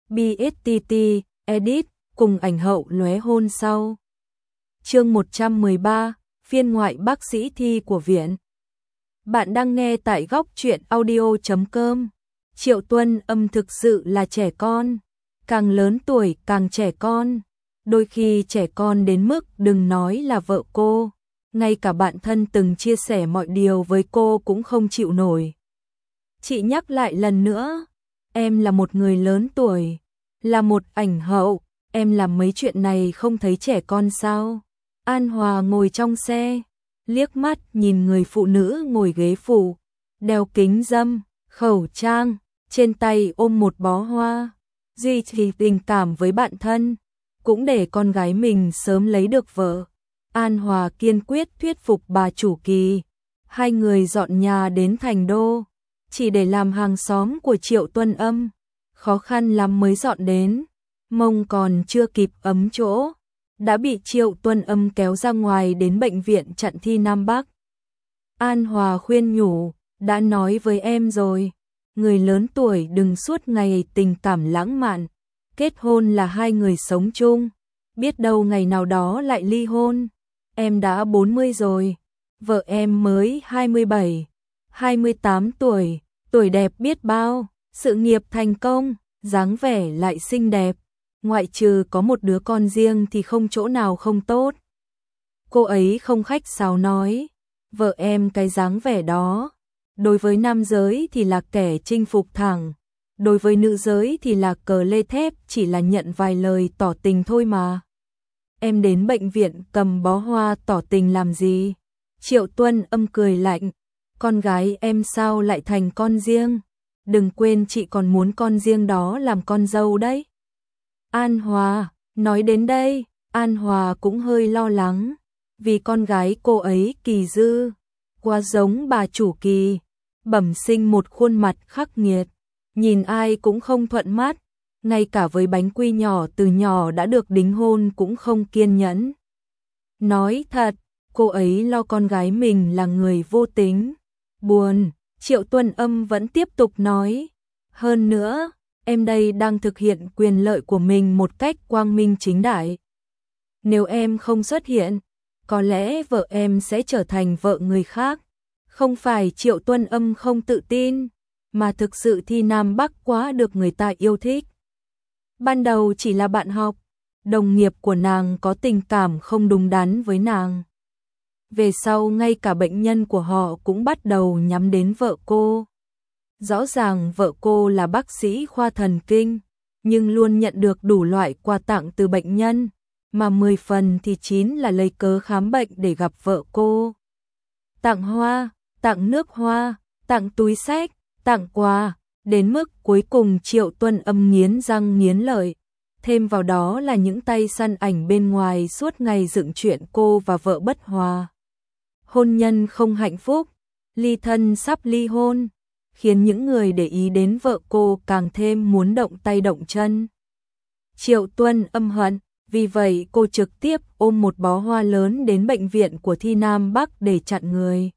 BSTT, edit, cùng ảnh hậu lóe hôn sau. Chương 113, phiên ngoại bác sĩ thi của viện. Bạn đang nghe tại góc truyện audio.com. Triệu Tuân Âm thực sự là trẻ con, càng lớn tuổi càng trẻ con. Đôi khi trẻ con đến mức đừng nói là vợ cô, ngay cả bạn thân từng chia sẻ mọi điều với cô cũng không chịu nổi. Chị nhắc lại lần nữa, em là một người lớn tuổi, là một ảnh hậu, em làm mấy chuyện này không thấy trẻ con sao? An Hòa ngồi trong xe, liếc mắt nhìn người phụ nữ ngồi ghế phụ, đeo kính râm, khẩu trang, trên tay ôm một bó hoa, duy trì tình cảm với bạn thân, cũng để con gái mình sớm lấy được vợ. An Hòa kiên quyết thuyết phục bà chủ Kỳ, hai người dọn nhà đến thành đô, chỉ để làm hàng xóm của Triệu Tuân Âm, khó khăn lắm mới dọn đến, mông còn chưa kịp ấm chỗ, đã bị Triệu Tuân Âm kéo ra ngoài đến bệnh viện chặn thi Nam Bắc. An Hòa khuyên nhủ, đã nói với em rồi, người lớn tuổi đừng suốt ngày tình cảm lãng mạn, kết hôn là hai người sống chung, biết đâu ngày nào đó lại ly hôn. Em đã 40 rồi, vợ em mới 27, 28 tuổi, tuổi đẹp biết bao, sự nghiệp thành công, dáng vẻ lại xinh đẹp, ngoại trừ có một đứa con riêng thì không chỗ nào không tốt. Cô ấy không khách sáo nói, vợ em cái dáng vẻ đó, đối với nam giới thì là kẻ chinh phục thẳng, đối với nữ giới thì là cờ lê thép, chỉ là nhận vài lời tỏ tình thôi mà. Em đến bệnh viện cầm bó hoa tỏ tình làm gì? Triệu Tuân Âm cười lạnh, con gái em sao lại thành con riêng? Đừng quên chị còn muốn con riêng đó làm con dâu đấy. An Hòa, nói đến đây, An Hòa cũng hơi lo lắng, vì con gái cô ấy Kỳ Dư, quá giống bà chủ Kỳ, bẩm sinh một khuôn mặt khắc nghiệt, nhìn ai cũng không thuận mắt, ngay cả với bánh quy nhỏ từ nhỏ đã được đính hôn cũng không kiên nhẫn. Nói thật, cô ấy lo con gái mình là người vô tính, buồn. Triệu Tuân Âm vẫn tiếp tục nói, hơn nữa, em đây đang thực hiện quyền lợi của mình một cách quang minh chính đại. Nếu em không xuất hiện, có lẽ vợ em sẽ trở thành vợ người khác. Không phải Triệu Tuân Âm không tự tin, mà thực sự thi Nam Bắc quá được người ta yêu thích. Ban đầu chỉ là bạn học, đồng nghiệp của nàng có tình cảm không đúng đắn với nàng. Về sau ngay cả bệnh nhân của họ cũng bắt đầu nhắm đến vợ cô. Rõ ràng vợ cô là bác sĩ khoa thần kinh, nhưng luôn nhận được đủ loại quà tặng từ bệnh nhân, mà 10 phần thì 9 là lấy cớ khám bệnh để gặp vợ cô. Tặng hoa, tặng nước hoa, tặng túi xách, tặng quà, đến mức cuối cùng Triệu Tuân Âm nghiến răng nghiến lợi. Thêm vào đó là những tay săn ảnh bên ngoài suốt ngày dựng chuyện cô và vợ bất hòa. Hôn nhân không hạnh phúc, ly thân sắp ly hôn, khiến những người để ý đến vợ cô càng thêm muốn động tay động chân. Triệu Tuân Âm hận, vì vậy cô trực tiếp ôm một bó hoa lớn đến bệnh viện của thi Nam Bắc để chặn người.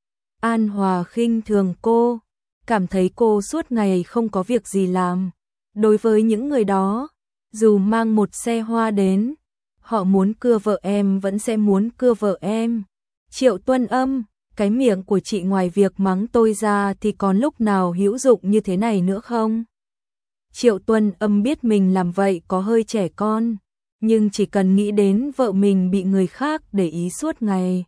An Hòa khinh thường cô, cảm thấy cô suốt ngày không có việc gì làm. Đối với những người đó, dù mang một xe hoa đến, họ muốn cưa vợ em vẫn sẽ muốn cưa vợ em. Triệu Tuân Âm, cái miệng của chị ngoài việc mắng tôi ra thì còn lúc nào hữu dụng như thế này nữa không? Triệu Tuân Âm biết mình làm vậy có hơi trẻ con, nhưng chỉ cần nghĩ đến vợ mình bị người khác để ý suốt ngày,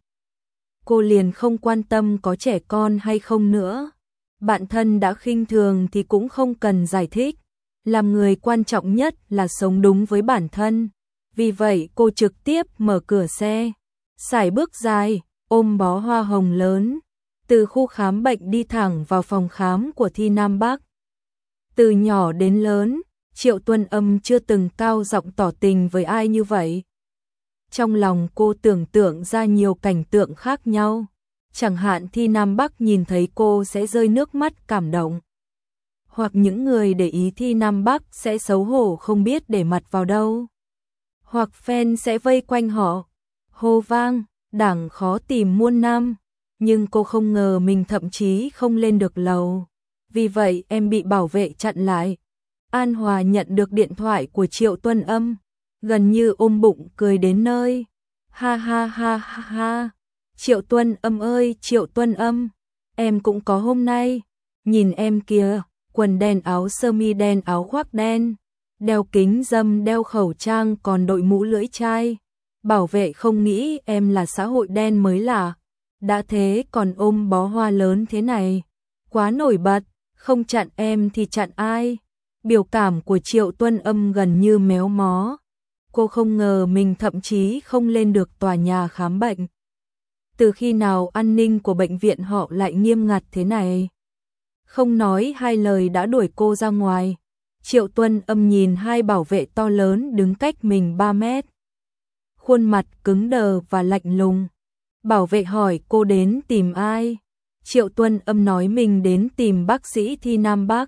cô liền không quan tâm có trẻ con hay không nữa. Bạn thân đã khinh thường thì cũng không cần giải thích, làm người quan trọng nhất là sống đúng với bản thân. Vì vậy cô trực tiếp mở cửa xe, sải bước dài, ôm bó hoa hồng lớn, từ khu khám bệnh đi thẳng vào phòng khám của thi Nam Bắc. Từ nhỏ đến lớn, Triệu Tuân Âm chưa từng cao giọng tỏ tình với ai như vậy. Trong lòng cô tưởng tượng ra nhiều cảnh tượng khác nhau, chẳng hạn thi Nam Bắc nhìn thấy cô sẽ rơi nước mắt cảm động, hoặc những người để ý thi Nam Bắc sẽ xấu hổ không biết để mặt vào đâu, hoặc fan sẽ vây quanh họ, hô vang, đảng khó tìm muôn năm, nhưng cô không ngờ mình thậm chí không lên được lầu. Vì vậy em bị bảo vệ chặn lại. An Hòa nhận được điện thoại của Triệu Tuân Âm, gần như ôm bụng cười đến nơi. Ha ha ha ha ha. Triệu Tuân Âm ơi, Triệu Tuân Âm, em cũng có hôm nay. Nhìn em kìa, quần đen, áo sơ mi đen, áo khoác đen, đeo kính râm, đeo khẩu trang, còn đội mũ lưỡi chai. Bảo vệ không nghĩ em là xã hội đen mới lạ. Đã thế còn ôm bó hoa lớn thế này. Quá nổi bật, không chặn em thì chặn ai? Biểu cảm của Triệu Tuân Âm gần như méo mó. Cô không ngờ mình thậm chí không lên được tòa nhà khám bệnh. Từ khi nào an ninh của bệnh viện họ lại nghiêm ngặt thế này? Không nói hai lời đã đuổi cô ra ngoài. Triệu Tuân Âm nhìn hai bảo vệ to lớn đứng cách mình 3 mét. Khuôn mặt cứng đờ và lạnh lùng. Bảo vệ hỏi cô đến tìm ai? Triệu Tuân Âm nói mình đến tìm bác sĩ Thi Nam Bắc.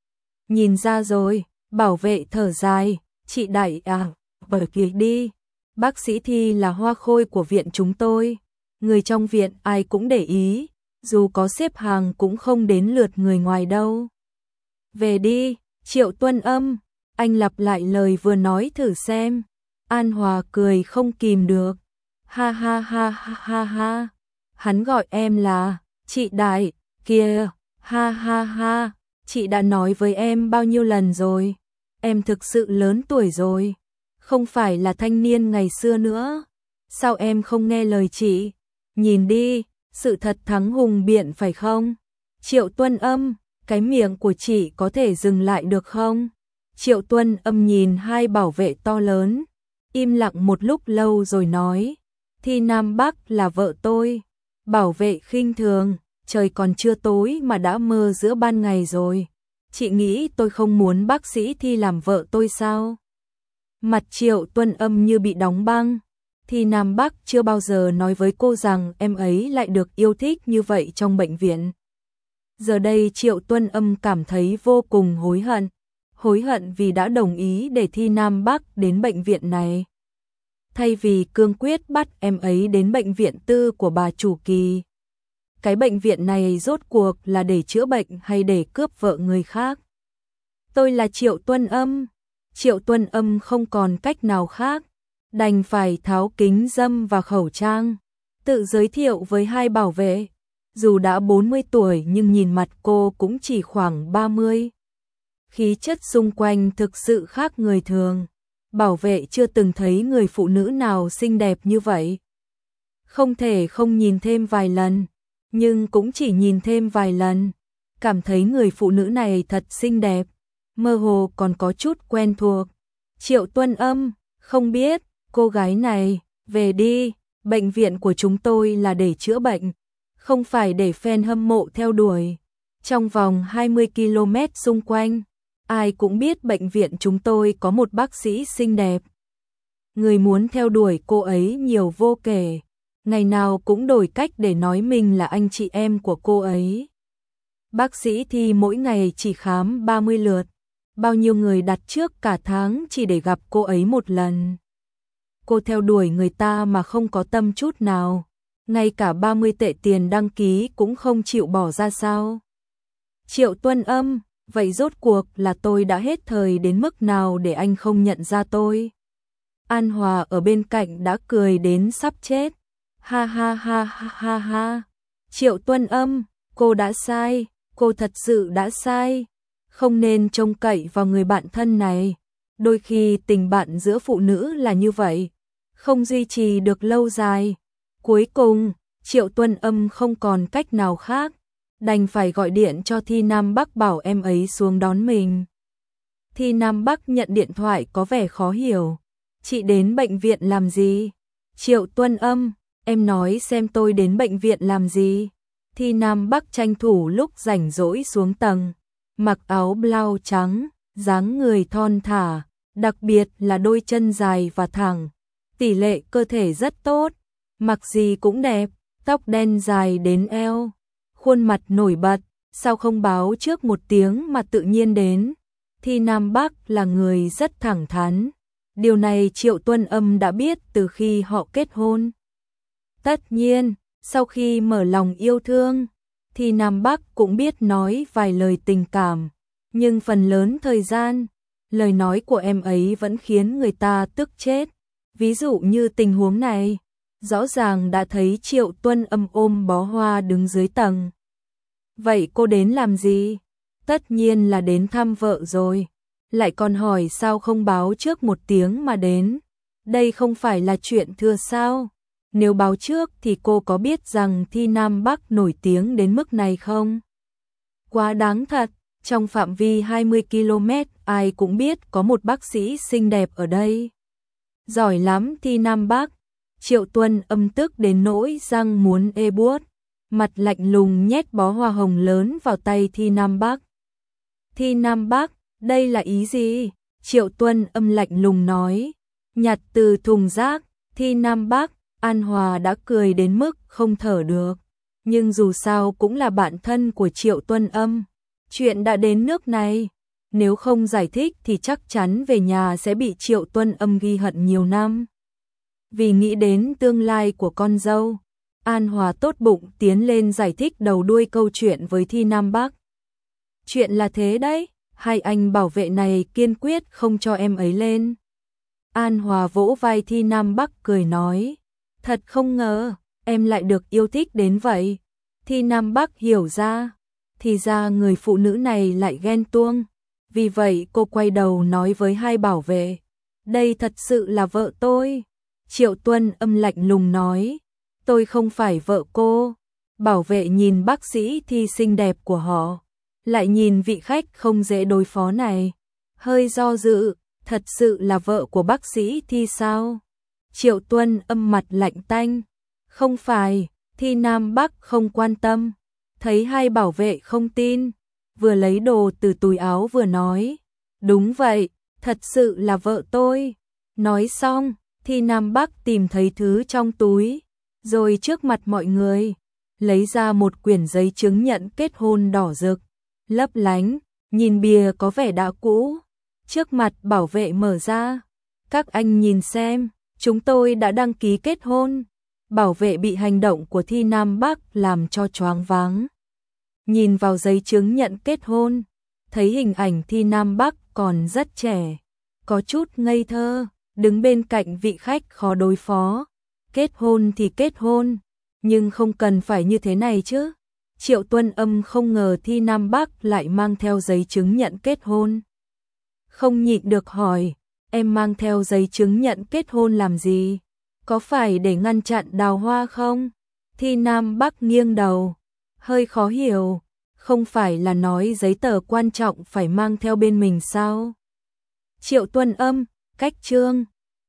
Nhìn ra rồi, bảo vệ thở dài, chị Đại à, bởi kìa đi. Bác sĩ Thi là hoa khôi của viện chúng tôi. Người trong viện ai cũng để ý, dù có xếp hàng cũng không đến lượt người ngoài đâu. Về đi, Triệu Tuân Âm, anh lặp lại lời vừa nói thử xem. An Hòa cười không kìm được. Ha ha ha ha ha ha. Hắn gọi em là chị Đại, kìa, ha ha ha. Chị đã nói với em bao nhiêu lần rồi. Em thực sự lớn tuổi rồi, không phải là thanh niên ngày xưa nữa. Sao em không nghe lời chị? Nhìn đi, sự thật thắng hùng biện phải không? Triệu Tuân Âm, cái miệng của chị có thể dừng lại được không? Triệu Tuân Âm nhìn hai bảo vệ to lớn, im lặng một lúc lâu rồi nói, Thi Nam Bắc là vợ tôi. Bảo vệ khinh thường, trời còn chưa tối mà đã mơ giữa ban ngày rồi. Chị nghĩ tôi không muốn bác sĩ Thi làm vợ tôi sao? Mặt Triệu Tuân Âm như bị đóng băng. Thi Nam Bắc chưa bao giờ nói với cô rằng em ấy lại được yêu thích như vậy trong bệnh viện. Giờ đây Triệu Tuân Âm cảm thấy vô cùng hối hận. Hối hận vì đã đồng ý để Thi Nam Bắc đến bệnh viện này. Thay vì cương quyết bắt em ấy đến bệnh viện tư của bà chủ Kỳ. Cái bệnh viện này rốt cuộc là để chữa bệnh hay để cướp vợ người khác? Tôi là Triệu Tuân Âm. Triệu Tuân Âm không còn cách nào khác, đành phải tháo kính râm và khẩu trang, tự giới thiệu với hai bảo vệ. Dù đã 40 tuổi nhưng nhìn mặt cô cũng chỉ khoảng 30. Khí chất xung quanh thực sự khác người thường. Bảo vệ chưa từng thấy người phụ nữ nào xinh đẹp như vậy. Không thể không nhìn thêm vài lần, nhưng cũng chỉ nhìn thêm vài lần. Cảm thấy người phụ nữ này thật xinh đẹp, mơ hồ còn có chút quen thuộc. Triệu Tuân Âm, không biết, cô gái này, về đi, bệnh viện của chúng tôi là để chữa bệnh, không phải để fan hâm mộ theo đuổi. Trong vòng 20 km xung quanh, ai cũng biết bệnh viện chúng tôi có một bác sĩ xinh đẹp. Người muốn theo đuổi cô ấy nhiều vô kể, ngày nào cũng đổi cách để nói mình là anh chị em của cô ấy. Bác sĩ Thi mỗi ngày chỉ khám 30 lượt, bao nhiêu người đặt trước cả tháng chỉ để gặp cô ấy một lần. Cô theo đuổi người ta mà không có tâm chút nào, ngay cả 30 tệ tiền đăng ký cũng không chịu bỏ ra sao? Triệu Tuân Âm, vậy rốt cuộc là tôi đã hết thời đến mức nào để anh không nhận ra tôi? An Hòa ở bên cạnh đã cười đến sắp chết. Ha ha ha ha ha ha. Triệu Tuân Âm, cô đã sai, cô thật sự đã sai. Không nên trông cậy vào người bạn thân này. Đôi khi tình bạn giữa phụ nữ là như vậy, không duy trì được lâu dài. Cuối cùng, Triệu Tuân Âm không còn cách nào khác, đành phải gọi điện cho Thi Nam Bắc bảo em ấy xuống đón mình. Thi Nam Bắc nhận điện thoại có vẻ khó hiểu. Chị đến bệnh viện làm gì? Triệu Tuân Âm, em nói xem tôi đến bệnh viện làm gì? Thi Nam Bắc tranh thủ lúc rảnh rỗi xuống tầng, mặc áo blau trắng, dáng người thon thả, đặc biệt là đôi chân dài và thẳng. Tỷ lệ cơ thể rất tốt, mặc gì cũng đẹp, tóc đen dài đến eo, khuôn mặt nổi bật, sao không báo trước một tiếng mà tự nhiên đến. Thi Nam Bắc là người rất thẳng thắn. Điều này Triệu Tuân Âm đã biết từ khi họ kết hôn. Tất nhiên, sau khi mở lòng yêu thương, Thi Nam Bắc cũng biết nói vài lời tình cảm. nhưng phần lớn thời gian, lời nói của em ấy vẫn khiến người ta tức chết. Ví dụ như tình huống này, rõ ràng đã thấy Triệu Tuân Âm ôm bó hoa đứng dưới tầng. Vậy cô đến làm gì? Tất nhiên là đến thăm vợ rồi. Lại còn hỏi sao không báo trước một tiếng mà đến. Đây không phải là chuyện thừa sao? Nếu báo trước thì cô có biết rằng Thi Nam Bắc nổi tiếng đến mức này không? Quá đáng thật, trong phạm vi 20 km ai cũng biết có một bác sĩ xinh đẹp ở đây. Giỏi lắm Thi Nam Bắc. Triệu Tuân Âm tức đến nỗi răng muốn ê buốt, mặt lạnh lùng nhét bó hoa hồng lớn vào tay Thi Nam Bắc. Thi Nam Bắc, đây là ý gì? Triệu Tuân Âm lạnh lùng nói. Nhặt từ thùng rác, Thi Nam Bắc. An Hòa đã cười đến mức không thở được, nhưng dù sao cũng là bạn thân của Triệu Tuân Âm. Chuyện đã đến nước này, nếu không giải thích thì chắc chắn về nhà sẽ bị Triệu Tuân Âm ghi hận nhiều năm. Vì nghĩ đến tương lai của con dâu, An Hòa tốt bụng tiến lên giải thích đầu đuôi câu chuyện với Thi Nam Bắc. Chuyện là thế đấy, hai anh bảo vệ này kiên quyết không cho em ấy lên. An Hòa vỗ vai Thi Nam Bắc cười nói, thật không ngờ, em lại được yêu thích đến vậy. Thi Nam Bắc hiểu ra, thì ra người phụ nữ này lại ghen tuông. Vì vậy cô quay đầu nói với hai bảo vệ, đây thật sự là vợ tôi. Triệu Tuân Âm lạnh lùng nói, tôi không phải vợ cô. Bảo vệ nhìn bác sĩ Thi xinh đẹp của họ, lại nhìn vị khách không dễ đối phó này, hơi do dự, thật sự là vợ của bác sĩ Thi sao? Triệu Tuân Âm mặt lạnh tanh, không phải. Thi Nam Bắc không quan tâm, thấy hai bảo vệ không tin, vừa lấy đồ từ túi áo vừa nói, đúng vậy, thật sự là vợ tôi. Nói xong, Thi Nam Bắc tìm thấy thứ trong túi, rồi trước mặt mọi người, lấy ra một quyển giấy chứng nhận kết hôn đỏ rực, lấp lánh, nhìn bìa có vẻ đã cũ. Trước mặt bảo vệ mở ra, các anh nhìn xem, chúng tôi đã đăng ký kết hôn. Bảo vệ bị hành động của Thi Nam Bắc làm cho choáng váng. Nhìn vào giấy chứng nhận kết hôn, thấy hình ảnh Thi Nam Bắc còn rất trẻ, có chút ngây thơ, đứng bên cạnh vị khách khó đối phó. Kết hôn thì kết hôn, nhưng không cần phải như thế này chứ. Triệu Tuân Âm không ngờ Thi Nam Bắc lại mang theo giấy chứng nhận kết hôn. Không nhịn được hỏi, em mang theo giấy chứng nhận kết hôn làm gì? Có phải để ngăn chặn đào hoa không? Thi Nam Bắc nghiêng đầu, hơi khó hiểu, không phải là nói giấy tờ quan trọng phải mang theo bên mình sao? Triệu Tuân Âm, cách chương